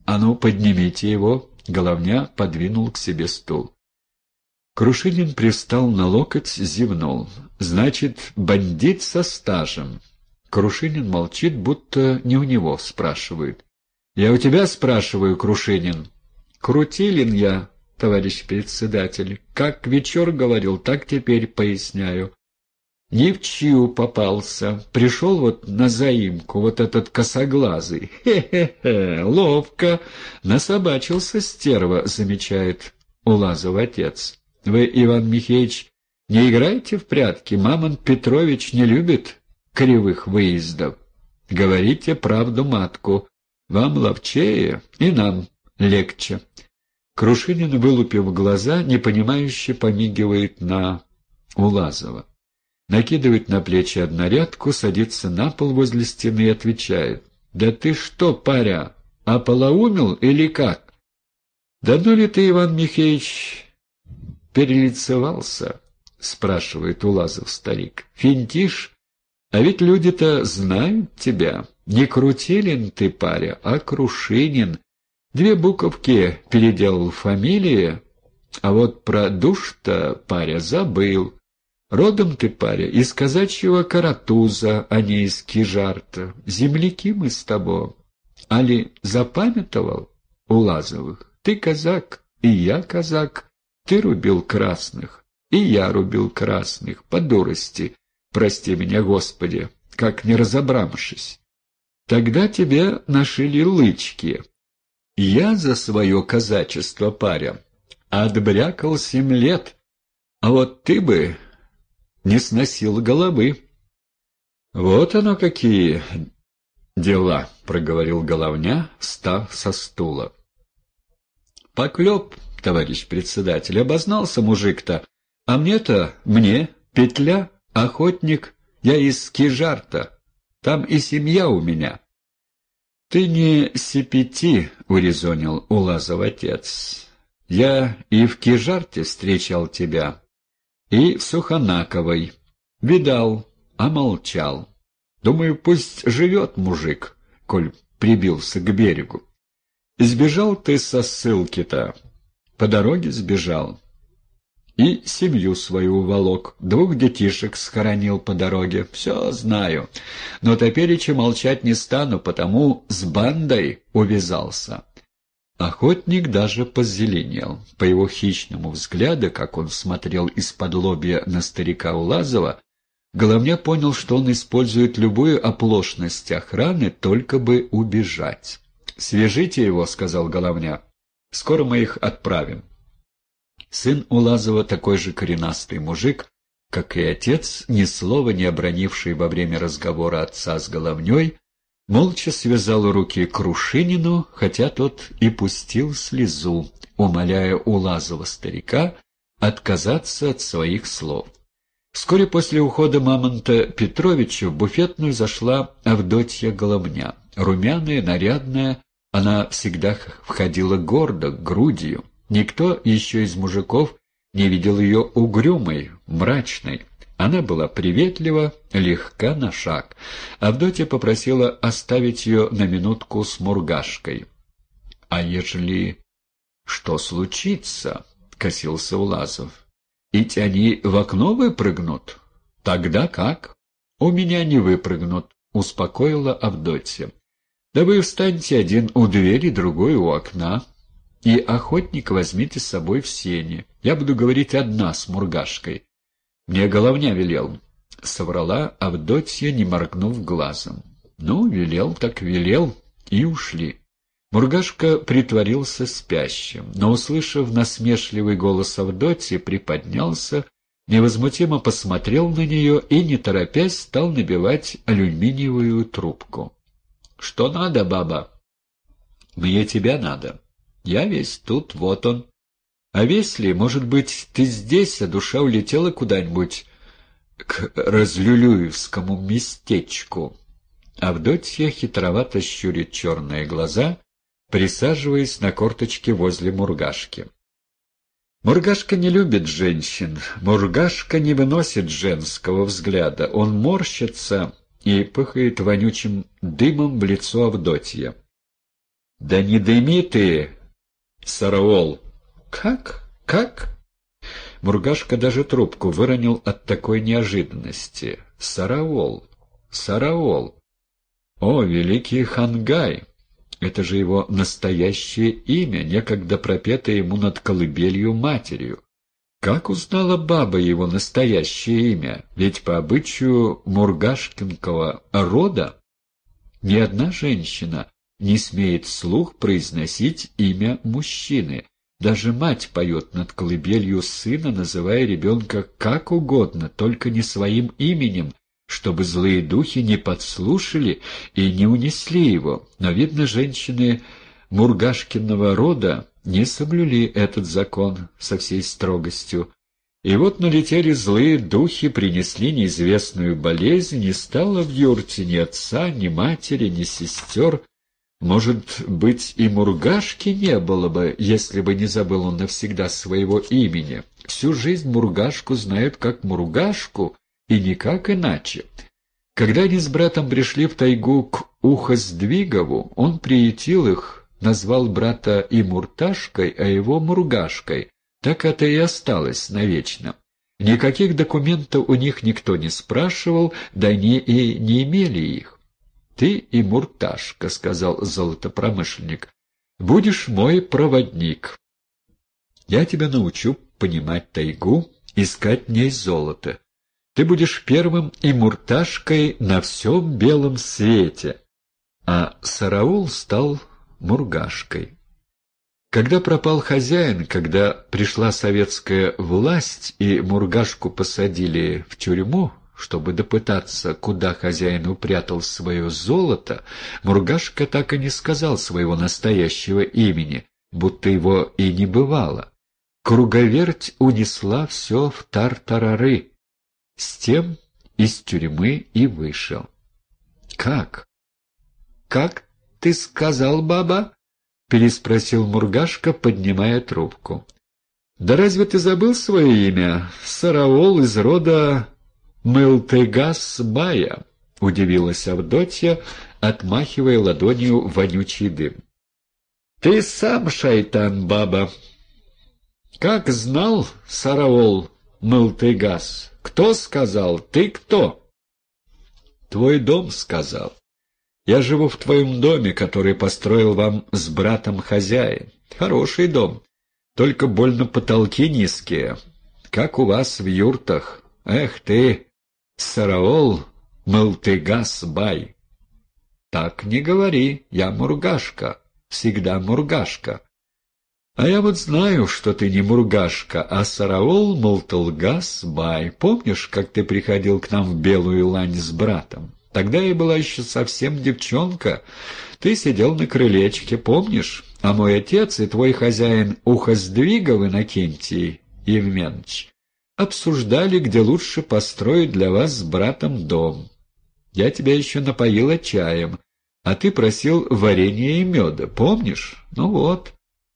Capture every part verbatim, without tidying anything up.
«А ну, поднимите его!» Головня подвинул к себе стул. Крушинин привстал на локоть, зевнул. «Значит, бандит со стажем». Крушинин молчит, будто не у него спрашивают. «Я у тебя спрашиваю, Крушинин». «Крутилин я, товарищ председатель. Как вечер говорил, так теперь поясняю. Ни в чью попался. Пришел вот на заимку, вот этот косоглазый. Хе-хе-хе, ловко. Насобачился стерва», — замечает Улазов отец. «Вы, Иван Михеевич, не играете в прятки? Мамонт Петрович не любит кривых выездов. Говорите правду матку. Вам ловчее, и нам легче». Крушинин, вылупив глаза, непонимающе помигивает на Улазова. Накидывает на плечи однорядку, садится на пол возле стены и отвечает. «Да ты что, паря, ополоумел или как?» «Давно ли ты, Иван Михеевич, перелицевался?» — спрашивает Улазов старик. «Финтишь? А ведь люди-то знают тебя. Не Крутилин ты, паря, а Крушинин. Две буковки переделал в фамилии, а вот про душ-то, паря, забыл. Родом ты, паря, из казачьего Каратуза, а не из Кижарта. Земляки мы с тобой. Али запамятовал, Улазовых? Ты казак, и я казак. Ты рубил красных, и я рубил красных, по дурости, прости меня, Господи, как не разобравшись. Тогда тебе нашили лычки. Я за свое казачество, паря, отбрякал семь лет, а вот ты бы не сносил головы». «Вот оно какие дела», — проговорил Головня, встав со стула. «Поклеп, товарищ председатель, обознался мужик-то, а мне-то, мне, петля, охотник, я из Кижарта, там и семья у меня». «Ты не сипяти», — урезонил Улазов отец. «Я и в Кижарте встречал тебя, и в Сухонаковой. Видал, а молчал. Думаю, пусть живет мужик, коль прибился к берегу. Сбежал ты со ссылки-то, по дороге сбежал. И семью свою уволок, двух детишек схоронил по дороге. Все знаю, но топереча молчать не стану, потому с бандой увязался». Охотник даже позеленел. По его хищному взгляду, как он смотрел из-под лобья на старика Улазова, Головня понял, что он использует любую оплошность охраны, только бы убежать. «Свяжите его», — сказал Головня. «Скоро мы их отправим». Сын Улазова, такой же коренастый мужик, как и отец, ни слова не обронивший во время разговора отца с Головней, молча связал руки Крушинину, хотя тот и пустил слезу, умоляя Улазова старика отказаться от своих слов. Вскоре после ухода Мамонта Петровича в буфетную зашла Авдотья Головня. Румяная, нарядная, она всегда входила гордо, грудью. Никто еще из мужиков не видел ее угрюмой, мрачной. Она была приветлива, легка на шаг. Авдотья попросила оставить ее на минутку с Мургашкой. «А ежели что случится?» — косился Улазов. «Ить они в окно выпрыгнут? Тогда как?» «У меня не выпрыгнут», — успокоила Авдотья. «Да вы встаньте один у двери, другой у окна. И охотник возьмите с собой в сени. Я буду говорить одна с Мургашкой. Мне Головня велел», — соврала Авдотья, не моргнув глазом. «Ну, велел так велел», и ушли. Мургашка притворился спящим, но, услышав насмешливый голос Авдотьи, приподнялся, невозмутимо посмотрел на нее и, не торопясь, стал набивать алюминиевую трубку. «Что надо, баба?» «Мне тебя надо. Я весь тут, вот он. А весь ли, может быть, ты здесь, а душа улетела куда-нибудь к Разлюлюевскому местечку?» Авдотья хитровато щурит черные глаза, присаживаясь на корточке возле Мургашки. Мургашка не любит женщин, Мургашка не выносит женского взгляда. Он морщится и пыхает вонючим дымом в лицо Авдотья. Да не дыми ты, Сараол! Как? Как? Мургашка даже трубку выронил от такой неожиданности. Сараол! Сараол! О, великий Хангай! Это же его настоящее имя, некогда пропетое ему над колыбелью матерью. Как узнала баба его настоящее имя? Ведь по обычаю мургашкинского рода ни одна женщина не смеет вслух произносить имя мужчины. Даже мать поет над колыбелью сына, называя ребенка как угодно, только не своим именем, чтобы злые духи не подслушали и не унесли его. Но, видно, женщины мургашкиного рода не соблюли этот закон со всей строгостью. И вот налетели злые духи, принесли неизвестную болезнь, не стало в юрте ни отца, ни матери, ни сестер. Может быть, и Мургашки не было бы, если бы не забыл он навсегда своего имени. Всю жизнь Мургашку знают как Мургашку, и никак иначе. Когда они с братом пришли в тайгу к Ухоздвигову, он приютил их, назвал брата и Мурташкой, а его Мургашкой. Так это и осталось навечно. Никаких документов у них никто не спрашивал, да они и не имели их. «Ты и Мурташка», — сказал золотопромышленник, — «будешь мой проводник. Я тебя научу понимать тайгу, искать в ней золото. Ты будешь первым и Мурташкой на всем белом свете». А Сараул стал Мургашкой. Когда пропал хозяин, когда пришла советская власть и Мургашку посадили в тюрьму, чтобы допытаться, куда хозяин упрятал свое золото, Мургашка так и не сказал своего настоящего имени, будто его и не бывало. Круговерть унесла все в тартарары. С тем из тюрьмы и вышел. «Как? Как ты сказал, баба?» — переспросил Мургашка, поднимая трубку. «Да разве ты забыл свое имя? Сараол из рода Мылтыгас-бая», — удивилась Авдотья, отмахивая ладонью вонючий дым. «Ты сам шайтан, баба!» «Как знал Сараол Мылтыгас? Кто сказал? Ты кто?» «Твой дом сказал. Я живу в твоем доме, который построил вам с братом хозяин. Хороший дом, только больно потолки низкие, как у вас в юртах. Эх ты, Сараол Мылтыгас-бай!» «Так не говори, я Мургашка, всегда Мургашка». «А я вот знаю, что ты не Мургашка, а Сараол Мылтыгас-бай. Помнишь, как ты приходил к нам в Белую Лань с братом? Тогда я была еще совсем девчонка. Ты сидел на крылечке, помнишь? А мой отец и твой хозяин Ухоздвигов Иннокентий Евменыч обсуждали, где лучше построить для вас с братом дом. Я тебя еще напоила чаем, а ты просил варенья и меда, помнишь? Ну вот.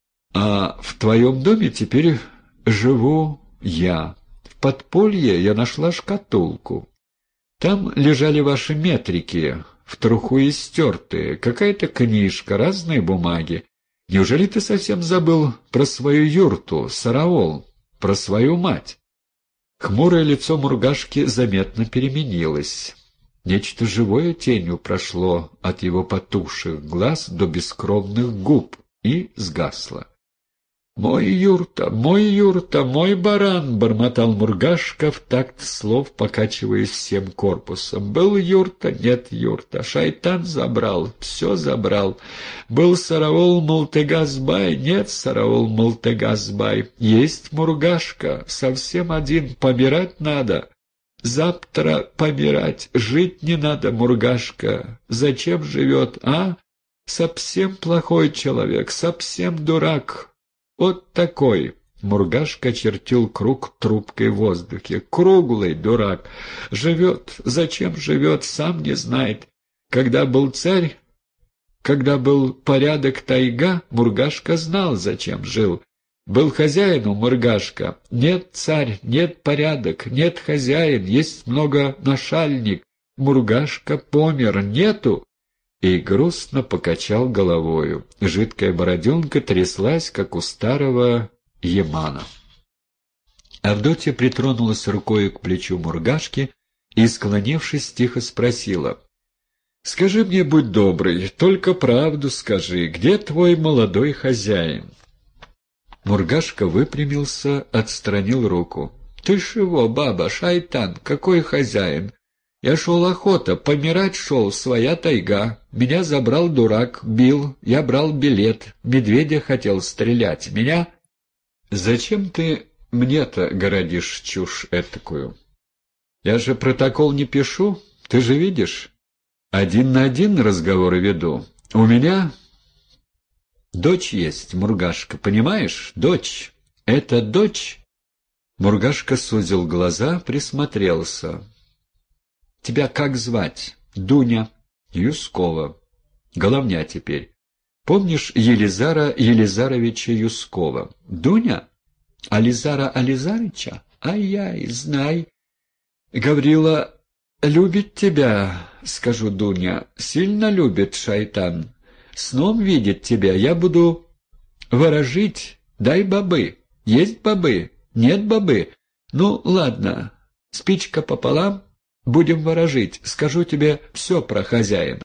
А в твоем доме теперь живу я. В подполье я нашла шкатулку. Там лежали ваши метрики, в труху истертые, какая-то книжка, разные бумаги. Неужели ты совсем забыл про свою юрту, Сараол, про свою мать?» Хмурое лицо Мургашки заметно переменилось. Нечто живое тенью прошло от его потухших глаз до бескровных губ и сгасло. «Мой юрта, мой юрта, мой баран!» — бормотал Мургашка в такт слов, покачиваясь всем корпусом. «Был юрта, нет юрта, шайтан забрал, все забрал. Был Сараол Мылтыгас-бай, нет Сараол Мылтыгас-бай. Есть Мургашка, совсем один, помирать надо. Завтра помирать, жить не надо, Мургашка. Зачем живет, а? Совсем плохой человек, совсем дурак». «Вот такой!» — Мургашка чертил круг трубкой в воздухе. «Круглый дурак! Живет! Зачем живет, сам не знает. Когда был царь, когда был порядок тайга, Мургашка знал, зачем жил. Был хозяин у Мургашка. Нет царь, нет порядок, нет хозяин, есть много нашальник. Мургашка помер, нету. и грустно покачал головою. Жидкая бороденка тряслась, как у старого Ямана. Авдотья притронулась рукой к плечу Мургашки и, склонившись, тихо спросила: «Скажи мне, будь добрый, только правду скажи, где твой молодой хозяин?» Мургашка выпрямился, отстранил руку. «Ты чего, баба, шайтан, какой хозяин? Я шел охота, помирать шел, своя тайга. Меня забрал дурак, бил, я брал билет, медведя хотел стрелять. Меня...» «Зачем ты мне-то городишь чушь этакую? Я же протокол не пишу, ты же видишь. Один на один разговоры веду. У меня дочь есть, Мургашка, понимаешь? Дочь. Это дочь...» Мургашка сузил глаза, присмотрелся. «Тебя как звать?» «Дуня». «Юскова. Головня теперь. Помнишь Елизара Елизаровича Юскова?» «Дуня? Ализара Ализарыча? Ай-яй, знай. Гаврила любит тебя, скажу, Дуня. Сильно любит, шайтан. Сном видит тебя. Я буду ворожить. Дай бобы. Есть бобы? Нет бобы? Ну, ладно. Спичка пополам. Будем ворожить. Скажу тебе все про хозяина.